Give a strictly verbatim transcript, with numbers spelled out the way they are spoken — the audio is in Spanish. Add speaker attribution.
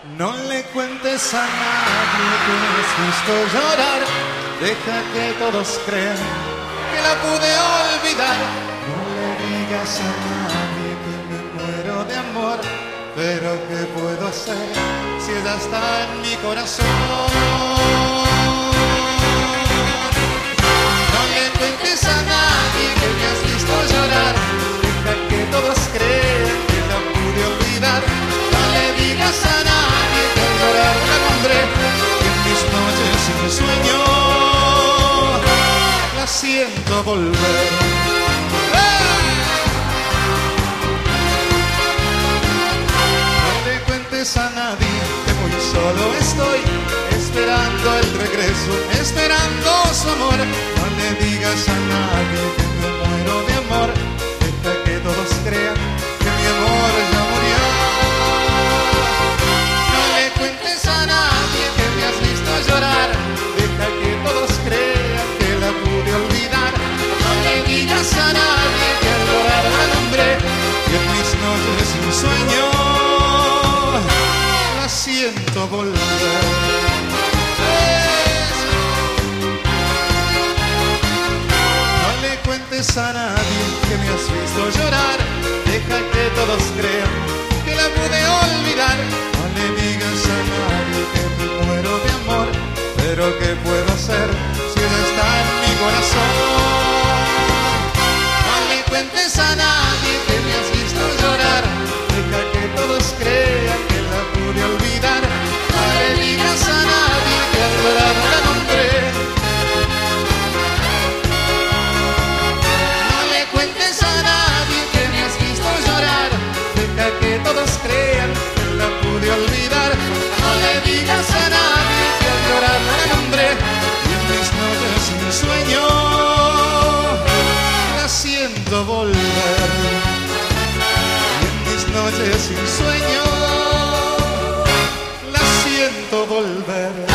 Speaker 1: No le cuentes a nadie que me has visto llorar. Deja que todos crean que la pude olvidar. No le digas a nadie que me muero de amor. Pero ¿qué puedo hacer si ella está en mi corazón? No le cuentes a nadie que me has visto llorar. Deja que todos crean que la pude olvidar. No le digas a nadie que al llorar la nombré, que en mis noches sin sueño la siento volver. A nadie que muy solo estoy, esperando el regreso, esperando su amor. No le digas a nadie que me muero de amor. Deja que todos crean que mi amor ya murió. No le cuentes a nadie que me has visto llorar. Deja que todos crean que la pude olvidar. No le digas a nadie que al llorar la nombré, y en mis noches sin sueño siento volver. No le cuentes a nadie que me has visto llorar. Deja que todos crean que la pude olvidar. No le digas a nadie que me muero de amor. Pero ¿qué puedo hacer si ella está en mi corazón? No le cuentes a nadie que me has visto llorar. Deja que todos crean que la pude olvidar. No le digas a nadie que al llorar la nombré. No le cuentes a nadie que me has visto llorar. Deja que todos crean que la pude olvidar. No le digas a nadie que al llorar la nombré, y en mis noches sin sueño la siento volver. Noches sin sueño la siento volver.